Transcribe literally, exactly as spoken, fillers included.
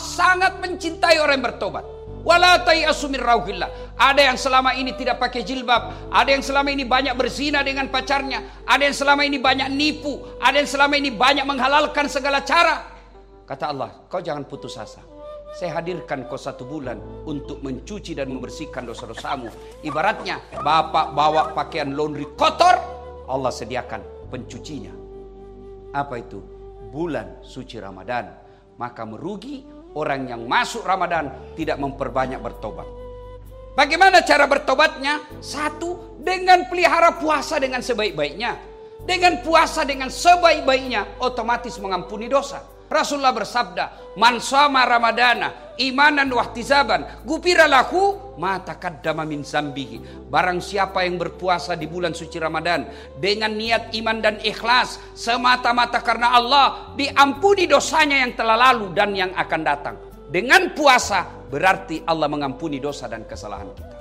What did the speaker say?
sangat mencintai orang yang bertobat. Wala tayasu min rauhillah. Ada yang selama ini tidak pakai jilbab, ada yang selama ini banyak berzina dengan pacarnya, ada yang selama ini banyak nipu, ada yang selama ini banyak menghalalkan segala cara. Kata Allah, kau jangan putus asa. Saya hadirkan kau satu bulan untuk mencuci dan membersihkan dosa-dosamu. Ibaratnya bapak bawa pakaian laundry kotor, Allah sediakan pencucinya. Apa itu? Bulan suci Ramadan. Maka merugi orang yang masuk Ramadan tidak memperbanyak bertobat. Bagaimana cara bertobatnya? Satu, dengan pelihara puasa dengan sebaik-baiknya. Dengan puasa dengan sebaik-baiknya, otomatis mengampuni dosa. Rasulullah bersabda, man shoma ramadana imanan wahtisaban gufira lahu ma taqaddama min zambihi. Barang siapa yang berpuasa di bulan suci Ramadan dengan niat iman dan ikhlas semata-mata karena Allah, diampuni dosanya yang telah lalu dan yang akan datang. Dengan puasa berarti Allah mengampuni dosa dan kesalahan kita.